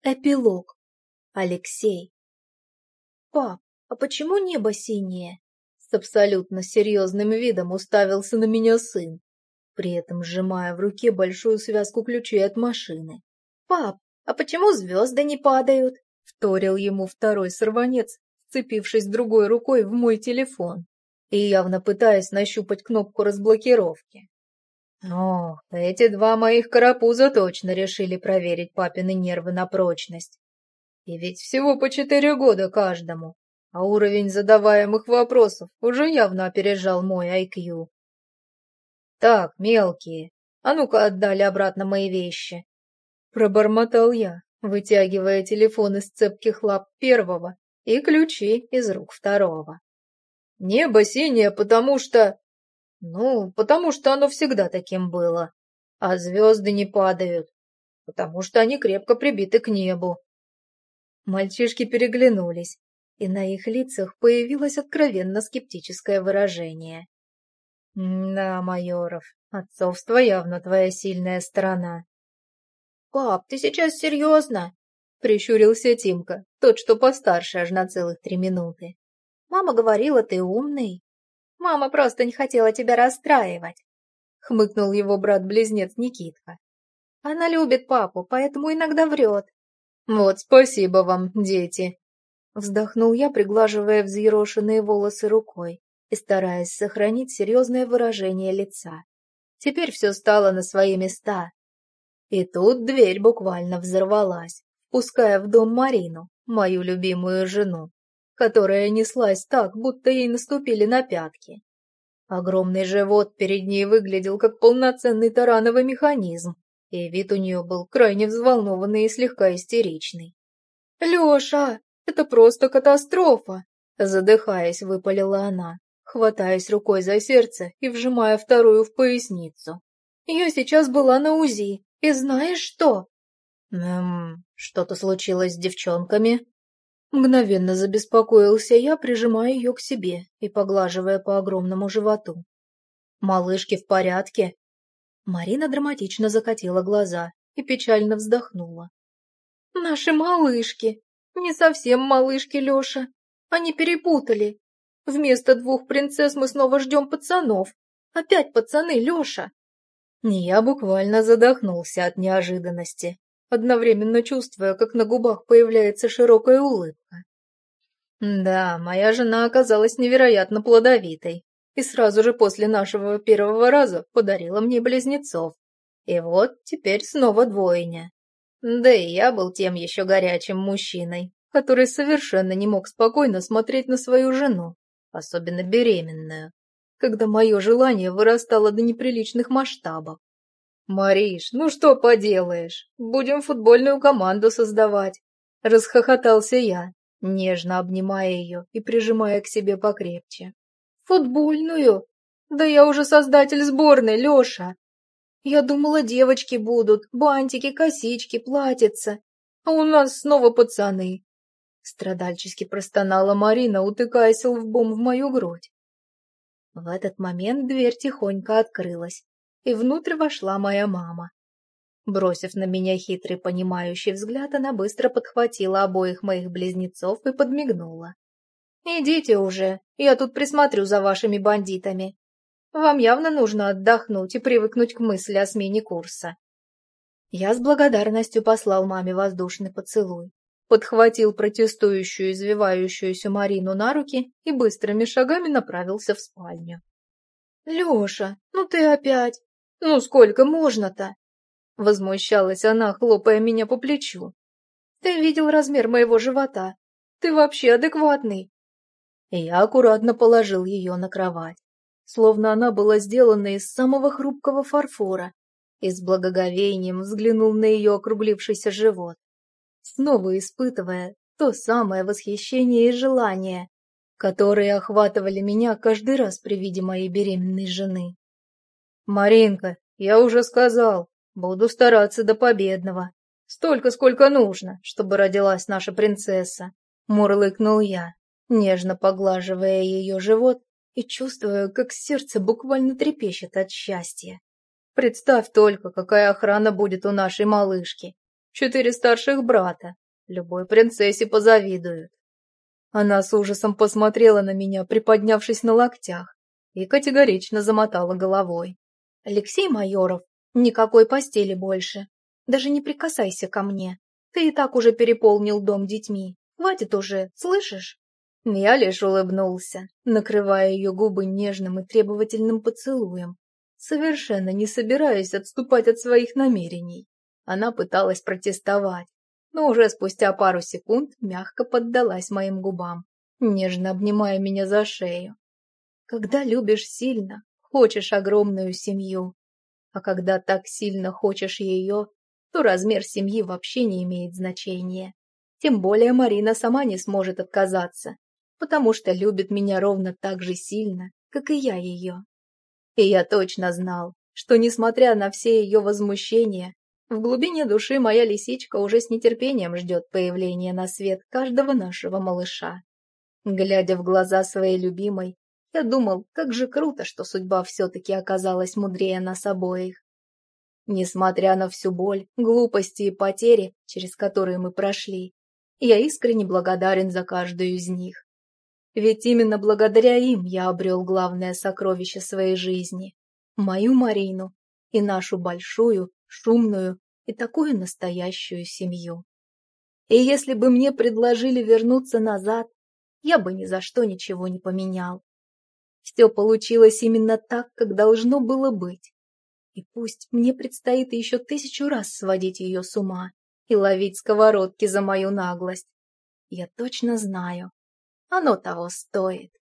Эпилог. Алексей. «Пап, а почему небо синее?» С абсолютно серьезным видом уставился на меня сын, при этом сжимая в руке большую связку ключей от машины. «Пап, а почему звезды не падают?» Вторил ему второй сорванец, вцепившись другой рукой в мой телефон и явно пытаясь нащупать кнопку разблокировки. Ох, эти два моих карапуза точно решили проверить папины нервы на прочность. И ведь всего по 4 года каждому, а уровень задаваемых вопросов уже явно опережал мой IQ. «Так, мелкие, а ну-ка отдали обратно мои вещи!» Пробормотал я, вытягивая телефон из цепких лап первого и ключи из рук второго. «Небо синее, потому что... потому что оно всегда таким было, а звезды не падают, потому что они крепко прибиты к небу». Мальчишки переглянулись, и на их лицах появилось откровенно скептическое выражение. «Да, Майоров, отцовство явно твоя сильная сторона». «Пап, ты сейчас серьезно?» — прищурился Тимка, тот, что постарше аж на целых 3 минуты. «Мама говорила, ты умный». «Мама просто не хотела тебя расстраивать», — хмыкнул его брат-близнец Никитка. «Она любит папу, поэтому иногда врет». «Вот спасибо вам, дети!» Вздохнул я, приглаживая взъерошенные волосы рукой и стараясь сохранить серьезное выражение лица. Теперь все стало на свои места. И тут дверь буквально взорвалась, впуская в дом Марину, мою любимую жену, которая неслась так, будто ей наступили на пятки. Огромный живот перед ней выглядел как полноценный тарановый механизм, и вид у нее был крайне взволнованный и слегка истеричный. «Леша, это просто катастрофа!» Задыхаясь, выпалила она, хватаясь рукой за сердце и вжимая вторую в поясницу. «Я сейчас была на УЗИ, и знаешь что?» Что-то случилось с девчонками?» Мгновенно забеспокоился я, прижимая ее к себе и поглаживая по огромному животу. «Малышки в порядке?» Марина драматично закатила глаза и печально вздохнула. «Наши малышки! Не совсем малышки, Леша. Они перепутали. Вместо 2 принцесс мы снова ждем пацанов. Опять пацаны, Леша!» Я буквально задохнулся от неожиданности, одновременно чувствуя, как на губах появляется широкая улыбка. Да, моя жена оказалась невероятно плодовитой и сразу же после нашего первого раза подарила мне близнецов. И вот теперь снова двойня. Да и я был тем еще горячим мужчиной, который совершенно не мог спокойно смотреть на свою жену, особенно беременную, когда мое желание вырастало до неприличных масштабов. «Мариш, ну что поделаешь, будем футбольную команду создавать», — расхохотался я, нежно обнимая ее и прижимая к себе покрепче. «Футбольную? Да я уже создатель сборной, Леша! Я думала, девочки будут, бантики, косички, платьица, а у нас снова пацаны!» Страдальчески простонала Марина, утыкаясь лбом в мою грудь. В этот момент дверь тихонько открылась, и внутрь вошла моя мама. Бросив на меня хитрый понимающий взгляд, она быстро подхватила обоих моих близнецов и подмигнула. «Идите уже, я тут присмотрю за вашими бандитами. Вам явно нужно отдохнуть и привыкнуть к мысли о смене курса». Я с благодарностью послал маме воздушный поцелуй, подхватил протестующую, извивающуюся Марину на руки и быстрыми шагами направился в спальню. «Леша, ну ты опять! Ну сколько можно-то?» Возмущалась она, хлопая меня по плечу. «Ты видел размер моего живота? Ты вообще адекватный?» Я аккуратно положил ее на кровать, словно она была сделана из самого хрупкого фарфора, и с благоговением взглянул на ее округлившийся живот, снова испытывая то самое восхищение и желание, которые охватывали меня каждый раз при виде моей беременной жены. «Маринка, я уже сказал, буду стараться до победного. Столько, сколько нужно, чтобы родилась наша принцесса», — мурлыкнул я, нежно поглаживая ее живот и чувствуя, как сердце буквально трепещет от счастья. «Представь только, какая охрана будет у нашей малышки. 4 старших брата. Любой принцессе позавидуют. Она с ужасом посмотрела на меня, приподнявшись на локтях, и категорично замотала головой. «Алексей Майоров, никакой постели больше. Даже не прикасайся ко мне. Ты и так уже переполнил дом детьми. Хватит уже, слышишь?» Я лишь улыбнулся, накрывая ее губы нежным и требовательным поцелуем, совершенно не собираясь отступать от своих намерений. Она пыталась протестовать, но уже спустя пару секунд мягко поддалась моим губам, нежно обнимая меня за шею. Когда любишь сильно, хочешь огромную семью, а когда так сильно хочешь ее, то размер семьи вообще не имеет значения. Тем более Марина сама не сможет отказаться, потому что любит меня ровно так же сильно, как и я ее. И я точно знал, что, несмотря на все ее возмущения, в глубине души моя лисичка уже с нетерпением ждет появления на свет каждого нашего малыша. Глядя в глаза своей любимой, я думал, как же круто, что судьба все-таки оказалась мудрее нас обоих. Несмотря на всю боль, глупости и потери, через которые мы прошли, я искренне благодарен за каждую из них. Ведь именно благодаря им я обрел главное сокровище своей жизни – мою Марину и нашу большую, шумную и такую настоящую семью. И если бы мне предложили вернуться назад, я бы ни за что ничего не поменял. Все получилось именно так, как должно было быть. И пусть мне предстоит еще 1000 раз сводить ее с ума и ловить сковородки за мою наглость, я точно знаю, оно того стоит.